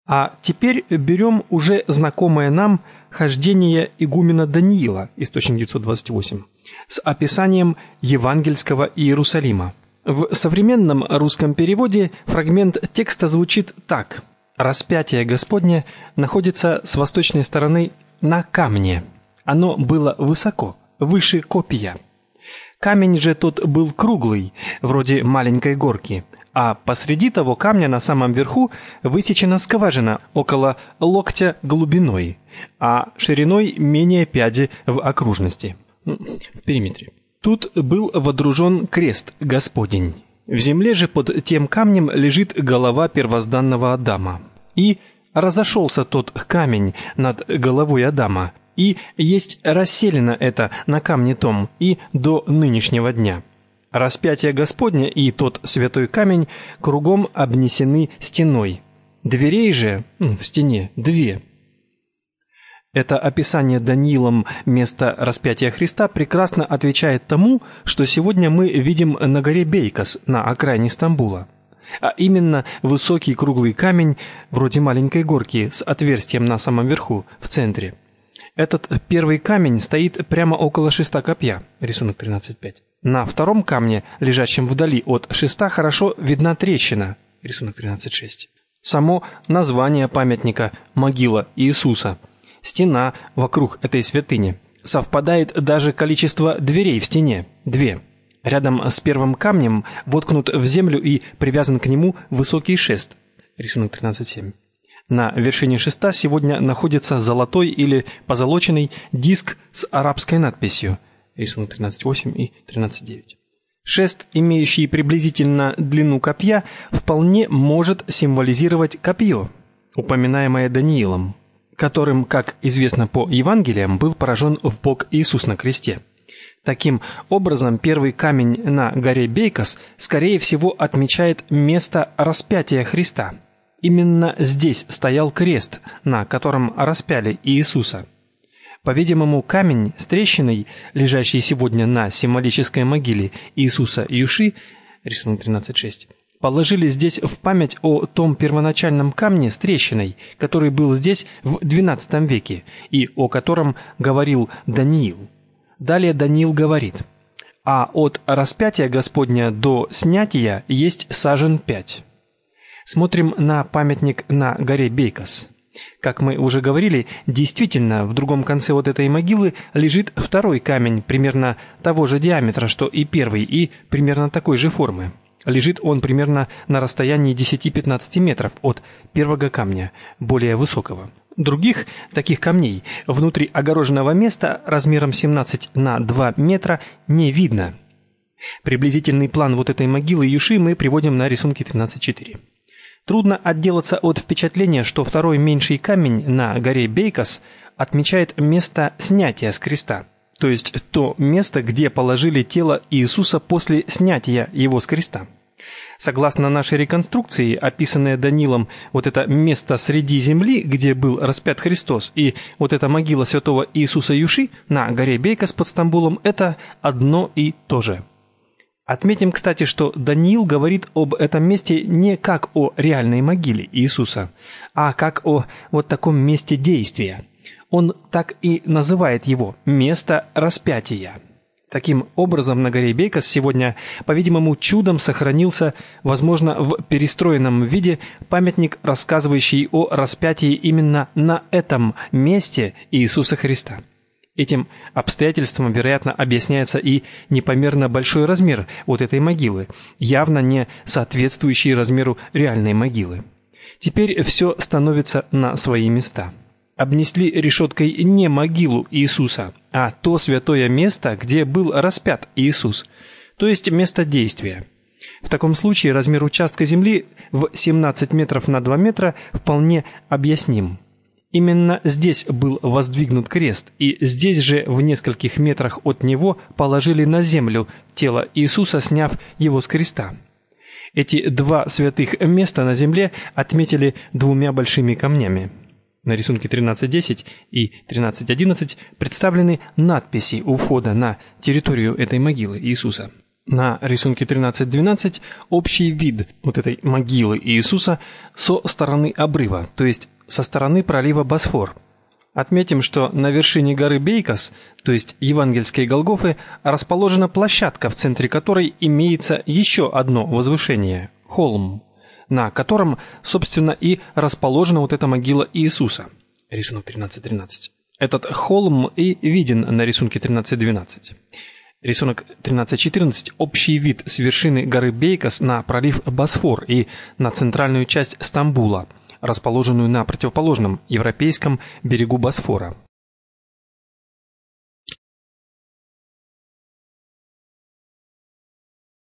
А теперь берем уже знакомое нам хождение игумена Даниила, источник 928, с описанием евангельского Иерусалима. В современном русском переводе фрагмент текста звучит так: «Распятие Господне находится с восточной стороны на камне. Оно было высоко, выше копья. Камень же тот был круглый, вроде маленькой горки, а посреди того камня на самом верху высечена скважина около локтя глубиной, а шириной менее пяди в окружности, в периметре. Тут был водружен крест Господень. В земле же под тем камнем лежит голова первозданного Адама. И разошелся тот камень над головой Адама, и есть расселено это на камне том и до нынешнего дня. Распятие Господне и тот святой камень кругом обнесены стеной. Дверей же в стене две». Это описание Даниилом места распятия Христа прекрасно отвечает тому, что сегодня мы видим на горе Бейкос на окраине Стамбула. А именно высокий круглый камень, вроде маленькой горки, с отверстием на самом верху, в центре. Этот первый камень стоит прямо около шеста копья, рисунок 13.5. На втором камне, лежащем вдали от шеста, хорошо видна трещина, рисунок 13.6. Само название памятника «Могила Иисуса», стена вокруг этой святыни. Совпадает даже количество дверей в стене – 2. Рядом с первым камнем воткнут в землю и привязан к нему высокий шест, рисунок 13.7. На вершине шеста сегодня находится золотой или позолоченный диск с арабской надписью, рисунок 13.8 и 13.9. Шест, имеющий приблизительно длину копья, вполне может символизировать копье, упоминаемое Даниилом, которым, как известно по Евангелиям, был поражен в бок Иисус на кресте. Таким образом, первый камень на горе Бейкос, скорее всего, отмечает место распятия Христа. Именно здесь стоял крест, на котором распяли Иисуса. По-видимому, камень с трещиной, лежащий сегодня на символической могиле Иисуса Юши, рисунок 13.6, положили здесь в память о том первоначальном камне с трещиной, который был здесь в XII веке и о котором говорил Даниил. Далее Даниил говорит: «А от распятия Господня до снятия есть сажен 5». Смотрим на памятник на горе Бейкос. Как мы уже говорили, действительно, в другом конце вот этой могилы лежит второй камень примерно того же диаметра, что и первый, и примерно такой же формы. Лежит он примерно на расстоянии 10-15 метров от первого камня, более высокого. Других таких камней внутри огороженного места размером 17 на 2 метра не видно. Приблизительный план вот этой могилы Юши мы приводим на рисунке 13.4. Трудно отделаться от впечатления, что второй меньший камень на горе Бейкос отмечает место снятия с креста, то есть то место, где положили тело Иисуса после снятия его с креста. Согласно нашей реконструкции, описанное Даниилом вот это место среди земли, где был распят Христос, и вот эта могила святого Иисуса Юши на горе Бейкос под Стамбулом – это одно и то же. Отметим, кстати, что Даниил говорит об этом месте не как о реальной могиле Иисуса, а как о вот таком месте действия. Он так и называет его «место распятия». Таким образом, на горе Бейкос сегодня, по-видимому, чудом сохранился, возможно, в перестроенном виде памятник, рассказывающий о распятии именно на этом месте Иисуса Христа. Этим обстоятельством, вероятно, объясняется и непомерно большой размер вот этой могилы, явно не соответствующий размеру реальной могилы. Теперь все становится на свои места. Обнесли решеткой не могилу Иисуса, а то святое место, где был распят Иисус, то есть место действия. В таком случае размер участка земли в 17 метров на 2 метра вполне объясним. Именно здесь был воздвигнут крест, и здесь же в нескольких метрах от него положили на землю тело Иисуса, сняв его с креста. Эти два святых места на земле отметили двумя большими камнями. На рисунке 13.10 и 13.11 представлены надписи у входа на территорию этой могилы Иисуса. На рисунке 13-12 общий вид вот этой могилы Иисуса со стороны обрыва, то есть со стороны пролива Босфор. Отметим, что на вершине горы Бейкос, то есть евангельской Голгофы, расположена площадка, в центре которой имеется еще одно возвышение – холм, на котором, собственно, и расположена вот эта могила Иисуса. Рисунок 13-13. Этот холм и виден на рисунке 13-12. Рисунок 13-14 – общий вид с вершины горы Бейкос на пролив Босфор и на центральную часть Стамбула, расположенную на противоположном европейском берегу Босфора.